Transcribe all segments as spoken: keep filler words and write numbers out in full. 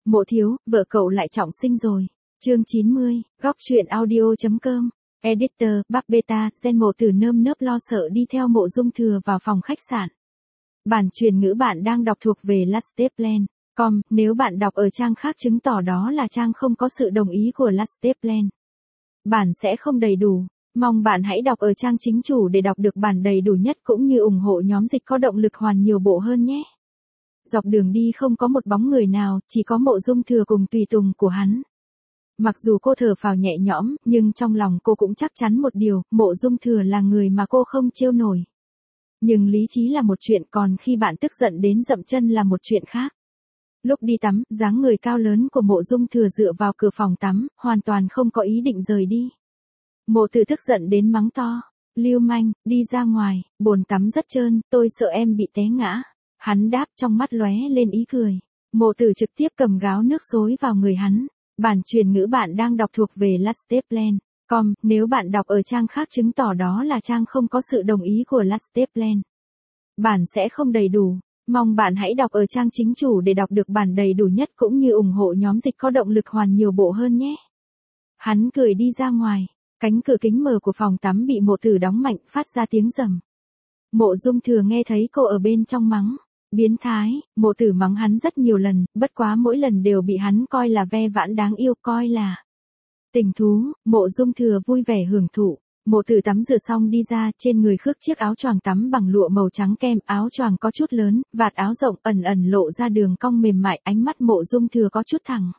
Mộ thiếu, vợ cậu lại trọng sinh rồi. Chương chín mươi, góc truyện audio.com. Editor, Bắc Beta, Gen Mộ Tử nơm nớp lo sợ đi theo Mộ Dung Thừa vào phòng khách sạn. Bản truyền ngữ bạn đang đọc thuộc về Lasteplan. Com, nếu bạn đọc ở trang khác chứng tỏ đó là trang không có sự đồng ý của Lasteplan. Bản sẽ không đầy đủ. Mong bạn hãy đọc ở trang chính chủ để đọc được bản đầy đủ nhất cũng như ủng hộ nhóm dịch có động lực hoàn nhiều bộ hơn nhé. Dọc đường đi không có một bóng người nào, chỉ có Mộ Dung Thừa cùng tùy tùng của hắn. Mặc dù cô thở phào nhẹ nhõm, nhưng trong lòng cô cũng chắc chắn một điều, Mộ Dung Thừa là người mà cô không trêu nổi. Nhưng lý trí là một chuyện, còn khi bạn tức giận đến dậm chân là một chuyện khác. Lúc đi tắm, dáng người cao lớn của Mộ Dung Thừa dựa vào cửa phòng tắm, hoàn toàn không có ý định rời đi. Mộ Tử tức giận đến mắng to, lưu manh, đi ra ngoài, bồn tắm rất trơn, tôi sợ em bị té ngã. Hắn đáp trong mắt lóe lên ý cười. Mộ Tử trực tiếp cầm gáo nước xối vào người hắn. Bản truyền ngữ bạn đang đọc thuộc về Lasteplan. Com, nếu bạn đọc ở trang khác chứng tỏ đó là trang không có sự đồng ý của Lasteplan. Bản sẽ không đầy đủ. Mong bạn hãy đọc ở trang chính chủ để đọc được bản đầy đủ nhất cũng như ủng hộ nhóm dịch có động lực hoàn nhiều bộ hơn nhé. Hắn cười đi ra ngoài. Cánh cửa kính mờ của phòng tắm bị Mộ Tử đóng mạnh, phát ra tiếng rầm. Mộ Dung Thừa nghe thấy cô ở bên trong mắng. Biến thái, Mộ Tử mắng hắn rất nhiều lần, bất quá mỗi lần đều bị hắn coi là ve vãn đáng yêu, coi là tình thú. Mộ Dung Thừa vui vẻ hưởng thụ. Mộ Tử tắm rửa xong đi ra, trên người khước chiếc áo choàng tắm bằng lụa màu trắng kem, áo choàng có chút lớn, vạt áo rộng ẩn ẩn lộ ra đường cong mềm mại, ánh mắt Mộ Dung Thừa có chút thẳng.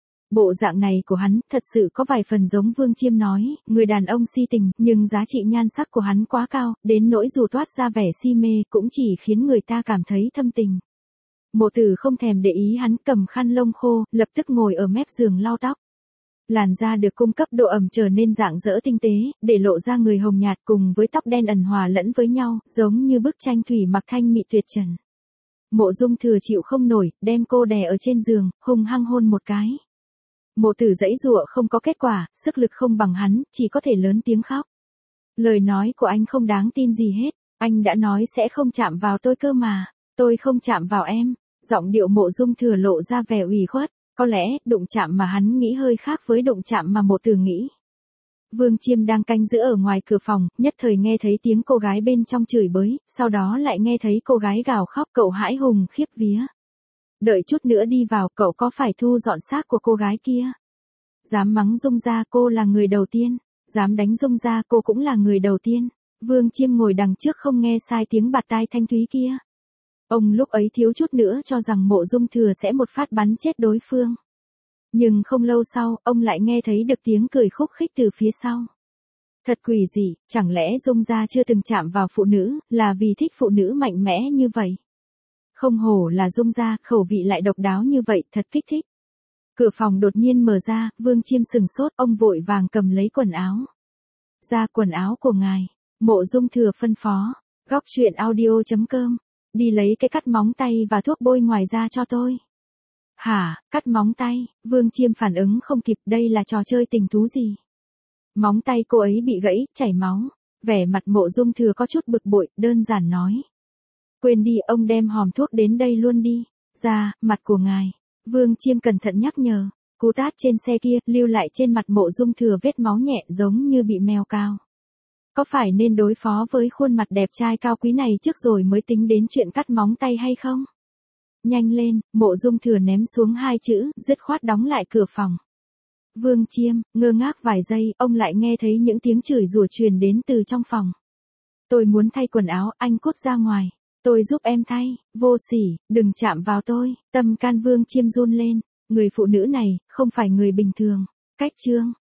Bộ dạng này của hắn, thật sự có vài phần giống Vương Chiêm nói, người đàn ông si tình, nhưng giá trị nhan sắc của hắn quá cao, đến nỗi dù toát ra vẻ si mê, cũng chỉ khiến người ta cảm thấy thâm tình. Mộ Tử không thèm để ý hắn, cầm khăn lông khô, lập tức ngồi ở mép giường lau tóc. Làn da được cung cấp độ ẩm trở nên rạng rỡ tinh tế, để lộ ra người hồng nhạt cùng với tóc đen ẩn hòa lẫn với nhau, giống như bức tranh thủy mặc thanh mị tuyệt trần. Mộ Dung Thừa chịu không nổi, đem cô đè ở trên giường, hung hăng hôn một cái. Mộ Tử giãy giụa không có kết quả, sức lực không bằng hắn, chỉ có thể lớn tiếng khóc. Lời nói của anh không đáng tin gì hết, anh đã nói sẽ không chạm vào tôi cơ mà, tôi không chạm vào em. Giọng điệu Mộ Dung Thừa lộ ra vẻ ủy khuất, có lẽ đụng chạm mà hắn nghĩ hơi khác với đụng chạm mà Mộ Tử nghĩ. Vương Chiêm đang canh giữ ở ngoài cửa phòng, nhất thời nghe thấy tiếng cô gái bên trong chửi bới, sau đó lại nghe thấy cô gái gào khóc, cậu hãi hùng khiếp vía. Đợi chút nữa đi vào, cậu có phải thu dọn xác của cô gái kia? Dám mắng Dung gia cô là người đầu tiên, dám đánh Dung gia cô cũng là người đầu tiên. Vương Chiêm ngồi đằng trước không nghe sai tiếng bạt tai thanh thúy kia. Ông lúc ấy thiếu chút nữa cho rằng Mộ Dung Thừa sẽ một phát bắn chết đối phương. Nhưng không lâu sau, ông lại nghe thấy được tiếng cười khúc khích từ phía sau. Thật quỷ dị, chẳng lẽ Dung gia chưa từng chạm vào phụ nữ, là vì thích phụ nữ mạnh mẽ như vậy? Không hổ là Dung gia, khẩu vị lại độc đáo như vậy, thật kích thích. Cửa phòng đột nhiên mở ra, Vương Chiêm sừng sốt, ông vội vàng cầm lấy quần áo. Ra quần áo của ngài, Mộ Dung Thừa phân phó. Góc truyện audio.com. Đi lấy cái cắt móng tay và thuốc bôi ngoài ra cho tôi. Hả, cắt móng tay? Vương Chiêm phản ứng không kịp, đây là trò chơi tình thú gì? Móng tay cô ấy bị gãy, chảy máu. Vẻ mặt Mộ Dung Thừa có chút bực bội, đơn giản nói. Quên đi, ông đem hòm thuốc đến đây luôn đi. Ra, mặt của ngài. Vương Chiêm cẩn thận nhắc nhở. Cú tát trên xe kia, lưu lại trên mặt Mộ Dung Thừa vết máu nhẹ giống như bị mèo cào. Có phải nên đối phó với khuôn mặt đẹp trai cao quý này trước rồi mới tính đến chuyện cắt móng tay hay không? Nhanh lên, Mộ Dung Thừa ném xuống hai chữ, dứt khoát đóng lại cửa phòng. Vương Chiêm, ngơ ngác vài giây, ông lại nghe thấy những tiếng chửi rủa truyền đến từ trong phòng. Tôi muốn thay quần áo, anh cút ra ngoài. Tôi giúp em thay, vô sỉ, đừng chạm vào tôi. Tâm can Vương Chiêm run lên, người phụ nữ này, không phải người bình thường. Cách chương.